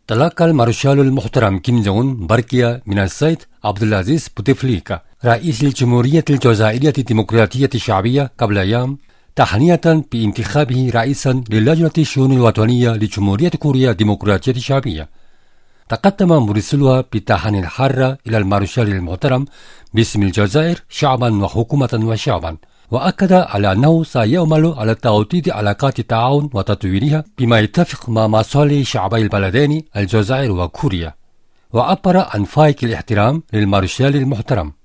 تلقى المارشال المحترم كيم جون برقية من السيد عبد العزيز بوتفليكا رئيس الجمهورية الجزائرية الديمقراطية الشعبية قبل أيام تهنئة بانتخابه رئيسا للجنة الشؤون الوطنية لجمهورية كوريا الديمقراطية الشعبية. تقدم مراسلها بالتهاني الحارة إلى المارشال المحترم باسم الجزائر شعبا وحكومة وشعبا، وأكد على أنه سيعمل على توطيد علاقات التعاون وتطويرها بما يتفق مع مصالح شعبي البلدين الجزائر وكوريا، وعبر عن فائق الاحترام للمارشال المحترم.